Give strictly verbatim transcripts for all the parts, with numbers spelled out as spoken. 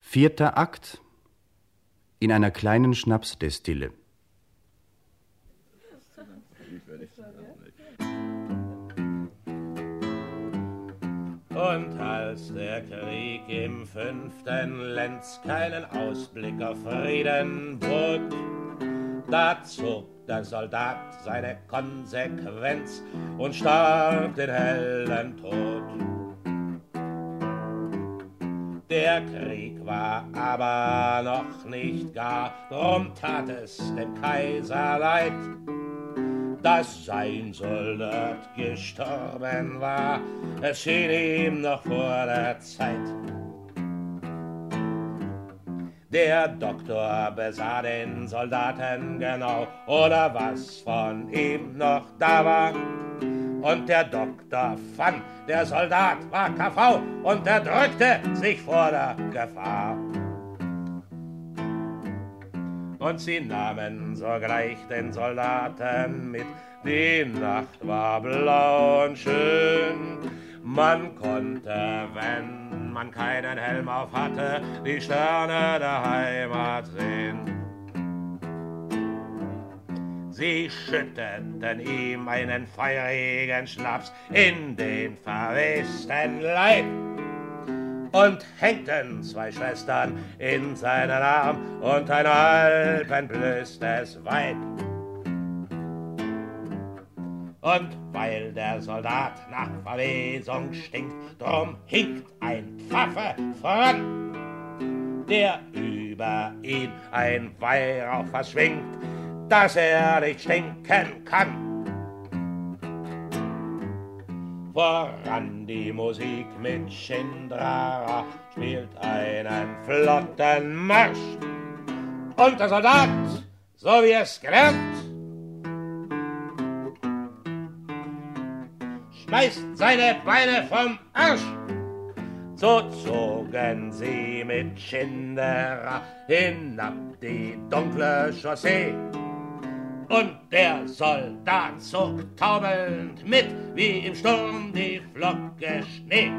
Vierter Akt in einer kleinen Schnapsdestille. Und als der Krieg im fünften Lenz keinen Ausblick auf Frieden bot, da zog der Soldat seine Konsequenz und starb den hellen Tod. Der Krieg war aber noch nicht gar, drum tat es dem Kaiser leid, dass sein Soldat gestorben war, es schien ihm noch vor der Zeit. Der Doktor besah den Soldaten genau, oder was von ihm noch da war. Und der Doktor fand, der Soldat war K V und er drückte sich vor der Gefahr. Und sie nahmen sogleich den Soldaten mit. Die Nacht war blau und schön. Man konnte, wenn man keinen Helm auf hatte, die Sterne der Heimat sehen. Sie schütteten ihm einen feurigen Schnaps in den verwisten Leib und hängten zwei Schwestern in seinen Arm und ein alpenblößtes Weib. Und weil der Soldat nach Verwesung stinkt, drum hinkt ein Pfaffe voran, der über ihn ein Weihrauch verschwingt, dass er nicht stinken kann. Voran die Musik mit Schindrara spielt einen flotten Marsch. Und der Soldat, so wie es gelernt, schmeißt seine Beine vom Arsch. So zogen sie mit Schinderer hinab die dunkle Chaussee. Und der Soldat zog taumelnd mit, wie im Sturm die Flocke Schnee.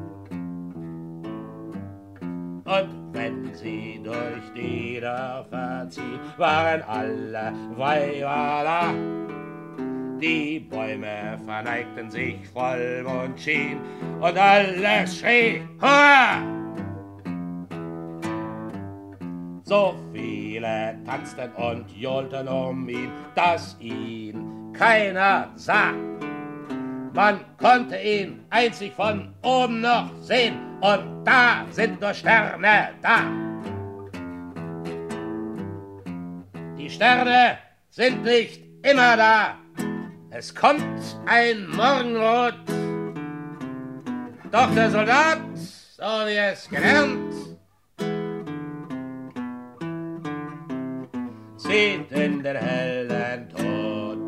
Und wenn sie durch die Dörfer ziehen, waren alle Weiber da. Die Bäume verneigten sich, Vollmond schien und alles schrie Hurra! So viele tanzten und johlten um ihn, dass ihn keiner sah. Man konnte ihn einzig von oben noch sehen, und da sind nur Sterne da. Die Sterne sind nicht immer da. Es kommt ein Morgenrot. Doch der Soldat, so wie es gelernt, sieht in den hellen Tod.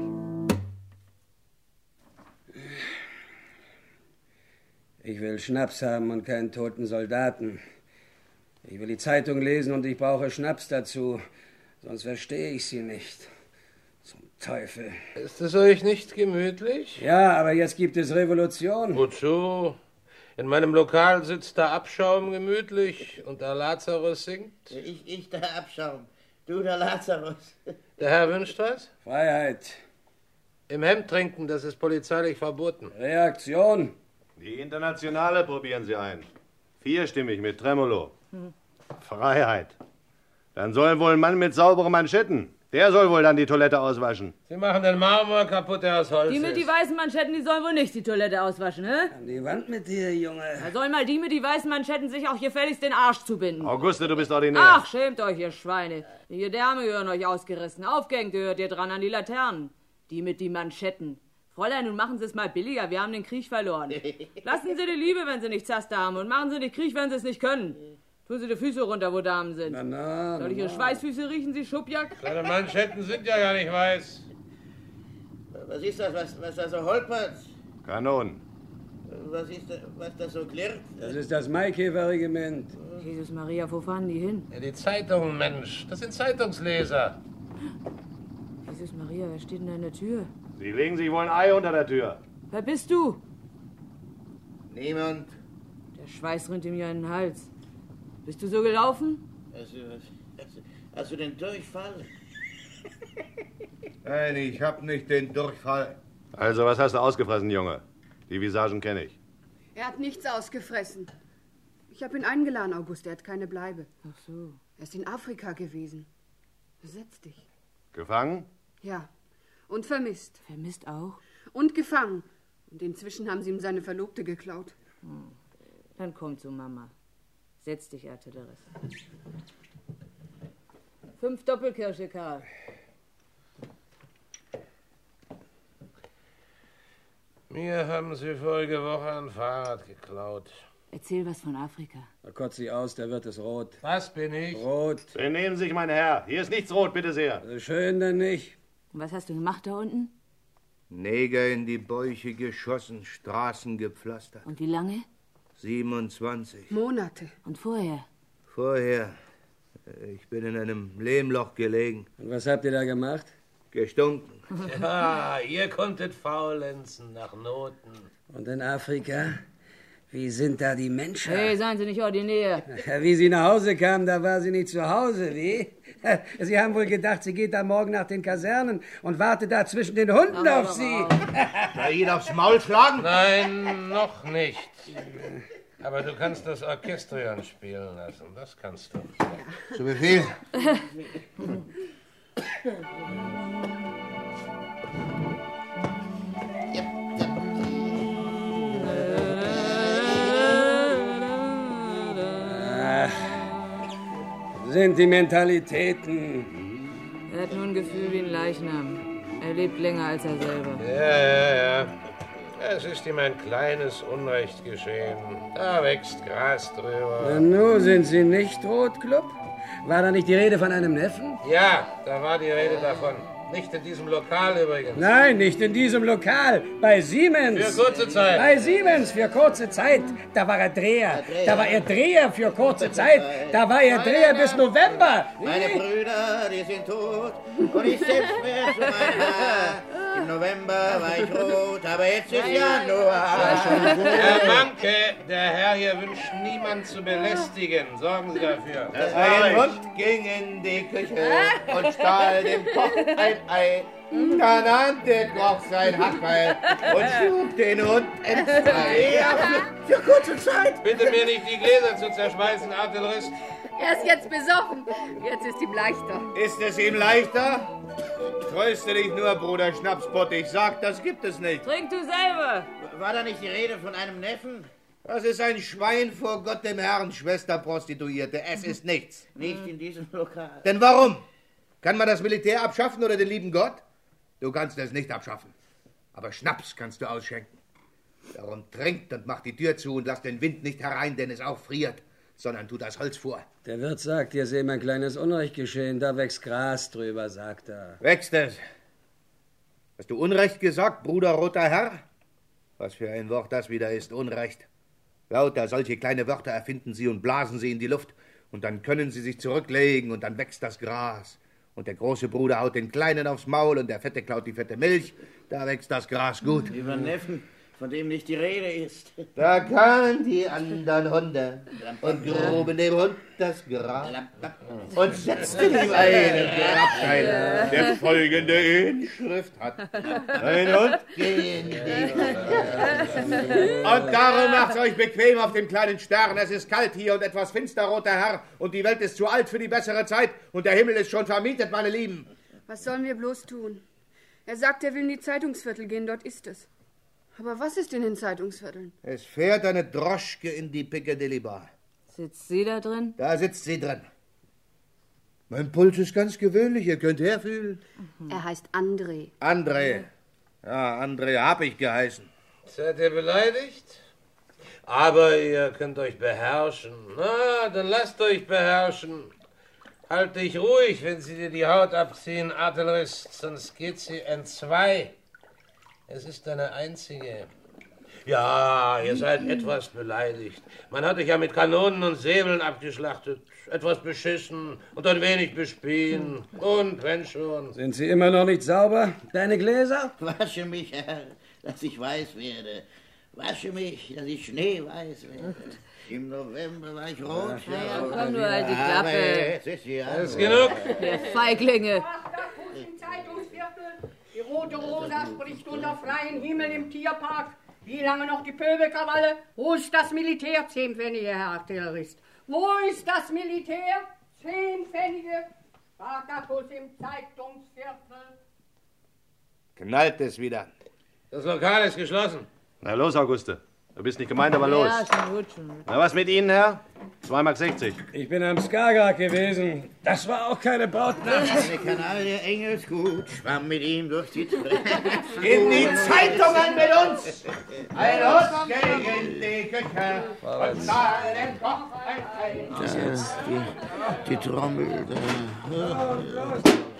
Ich will Schnaps haben und keinen toten Soldaten. Ich will die Zeitung lesen und ich brauche Schnaps dazu, sonst verstehe ich sie nicht. Zum Teufel. Ist es euch nicht gemütlich? Ja, aber jetzt gibt es Revolution. Wozu? In meinem Lokal sitzt der Abschaum gemütlich und der Lazarus singt. Ich, ich der Abschaum, du der Lazarus. Der Herr wünscht was? Freiheit. Im Hemd trinken, das ist polizeilich verboten. Reaktion. Die Internationale probieren Sie ein. Vierstimmig mit Tremolo. Hm. Freiheit. Dann soll wohl ein Mann mit sauberen Manschetten. Der soll wohl dann die Toilette auswaschen. Sie machen den Marmor kaputt, der aus Holz Die mit ist. die weißen Manschetten, die sollen wohl nicht die Toilette auswaschen, hä? An die Wand mit dir, Junge. Da sollen mal die mit die weißen Manschetten sich auch gefälligst den Arsch zubinden. Auguste, du bist ordinär. Ach, schämt euch, ihr Schweine. Die Gedärme gehören euch ausgerissen. Aufgehängt gehört ihr dran an die Laternen. Die mit die Manschetten. Fräulein, nun machen Sie es mal billiger. Wir haben den Krieg verloren. Lassen Sie die Liebe, wenn Sie nicht Zaster haben. Und machen Sie den Krieg, wenn Sie es nicht können. Tun Sie die Füße runter, wo Damen sind. Na, na, Soll ich Ihre na. Schweißfüße riechen, Sie Schubjack? Deine Manschetten sind ja gar nicht weiß. Was ist das, was, was da so holpert? Kanon. Was ist das, was da so klirrt? Das ist das Maikäferregiment. Jesus Maria, wo fahren die hin? Ja, die Zeitungen, Mensch. Das sind Zeitungsleser. Jesus Maria, wer steht denn da in der Tür? Sie legen sich wohl ein Ei unter der Tür. Wer bist du? Niemand. Der Schweiß rinnt ihm ja in den Hals. Bist du so gelaufen? Hast du, hast, du, hast du den Durchfall? Nein, ich hab nicht den Durchfall. Also, was hast du ausgefressen, Junge? Die Visagen kenne ich. Er hat nichts ausgefressen. Ich habe ihn eingeladen, August. Er hat keine Bleibe. Ach so. Er ist in Afrika gewesen. Setz dich. Gefangen? Ja. Und vermisst. Vermisst auch? Und gefangen. Und inzwischen haben sie ihm seine Verlobte geklaut. Hm. Dann komm zu Mama. Setz dich, Artillerist. Fünf Doppelkirsche, Karl. Mir haben sie vorige Woche ein Fahrrad geklaut. Erzähl was von Afrika. Na, kotz sie aus, da wird es rot. Was bin ich? Rot. Benehmen Sie sich, mein Herr. Hier ist nichts rot, bitte sehr. So schön denn nicht. Und was hast du gemacht da unten? Neger in die Bäuche geschossen, Straßen gepflastert. Und wie lange? siebenundzwanzig. Monate. Und vorher? Vorher. Ich bin in einem Lehmloch gelegen. Und was habt ihr da gemacht? Gestunken. Ja, ihr konntet faulenzen nach Noten. Und in Afrika? Wie sind da die Menschen? Hey, seien Sie nicht ordinär. Ja, wie sie nach Hause kam, da war sie nicht zu Hause, wie? Sie haben wohl gedacht, sie geht da morgen nach den Kasernen und wartet da zwischen den Hunden Aber auf sie. Soll ihn aufs Maul schlagen? Nein, noch nicht. Aber du kannst das Orchestrion spielen lassen. Das kannst du. Ja. Zu Befehl. Sentimentalitäten. Er hat nur ein Gefühl wie ein Leichnam. Er lebt länger als er selber. Ja, ja, ja. Es ist ihm ein kleines Unrecht geschehen. Da wächst Gras drüber. Na nu, sind Sie nicht rot, Club? War da nicht die Rede von einem Neffen? Ja, da war die Rede davon. Nicht in diesem Lokal übrigens. Nein, nicht in diesem Lokal. Bei Siemens. Für kurze Zeit. Bei Siemens für kurze Zeit. Da war er Dreher. Da war er Dreher für kurze Zeit. Da war er Dreher bis November. Meine Brüder, die sind tot. Und ich selbst mehr zu mein Haar. Im November war ich rot, aber jetzt ist Januar. Herr Manke, der Herr hier wünscht niemand zu belästigen. Sorgen Sie dafür. Ein Hund ging in die Küche und stahl dem Koch ein Ei. Da nannte der Koch sein Hackbeil und schlug den Hund entzwei. Ja, für, für kurze Zeit. Bitte mir nicht die Gläser zu zerschmeißen, Artillerist. Er ist jetzt besoffen. Jetzt ist ihm leichter. Ist es ihm leichter? Tröste dich nur, Bruder Schnapspott. Ich sag, das gibt es nicht. Trink du selber. War da nicht die Rede von einem Neffen? Das ist ein Schwein vor Gott dem Herrn, Schwester Prostituierte. Es ist nichts. Nicht in diesem Lokal. Denn warum? Kann man das Militär abschaffen oder den lieben Gott? Du kannst es nicht abschaffen. Aber Schnaps kannst du ausschenken. Darum trinkt und macht die Tür zu und lasst den Wind nicht herein, denn es auch friert, sondern tut das Holz vor. Der Wirt sagt, hier ist eben ein kleines Unrecht geschehen. Da wächst Gras drüber, sagt er. Wächst es? Hast du Unrecht gesagt, Bruder roter Herr? Was für ein Wort das wieder ist, Unrecht. Lauter solche kleine Wörter erfinden sie und blasen sie in die Luft. Und dann können sie sich zurücklegen und dann wächst das Gras. Und der große Bruder haut den Kleinen aufs Maul und der Fette klaut die fette Milch. Da wächst das Gras gut. Über Neffen, von dem nicht die Rede ist. Da kamen die anderen Hunde und gruben dem Hund das Gras und setzten ihm einen Grabstein, der folgende Inschrift hat. Ein Hund gehen die Und darum macht's euch bequem auf dem kleinen Stern. Es ist kalt hier und etwas finster, roter Herr. Und die Welt ist zu alt für die bessere Zeit. Und der Himmel ist schon vermietet, meine Lieben. Was sollen wir bloß tun? Er sagt, er will in die Zeitungsviertel gehen, dort ist es. Aber was ist in den Zeitungsvierteln? Es fährt eine Droschke in die Piccadilly Bar. Sitzt sie da drin? Da sitzt sie drin. Mein Puls ist ganz gewöhnlich, ihr könnt herfühlen. Mhm. Er heißt André. André. Ja, André hab ich geheißen. Seid ihr beleidigt? Aber ihr könnt euch beherrschen. Na, dann lasst euch beherrschen. Halt dich ruhig, wenn sie dir die Haut abziehen, Artillerist, sonst geht sie entzwei. Es ist eine einzige. Ja, ihr seid etwas beleidigt. Man hat euch ja mit Kanonen und Säbeln abgeschlachtet. Etwas beschissen und ein wenig bespien. Und wenn schon. Sind Sie immer noch nicht sauber? Deine Gläser? Wasche mich, Herr, dass ich weiß werde. Wasche mich, dass ich schneeweiß werde. Im November war ich rot. Ja, ja, komm nur, halt die Klappe. Aber jetzt ist ja Das ist genug. Der Feiglinge. Im Zeitungsviertel. Die Rote Rosa spricht unter freiem Himmel im Tierpark. Wie lange noch die Pöbelkrawalle? Wo ist das Militär? Zehn Pfennige, Herr Artillerist. Wo ist das Militär? Zehn Pfennige. Spartakus im Zeitungsviertel. Knallt es wieder. Das Lokal ist geschlossen. Na los, Auguste. Du bist nicht gemeint, aber los. Ja, schon gut, schon gut. Na, was mit Ihnen, Herr? zwei Mark sechzig. Ich bin am Skagerrak gewesen. Das war auch keine Brautnacht. Eine Kanaille Engelsgut schwamm mit ihm durch die Tränen. In die Zeitungen mit uns! Ein Hund gegen die Küche und zahl den Koch ein Ei. Da, die, die Trommel. Da.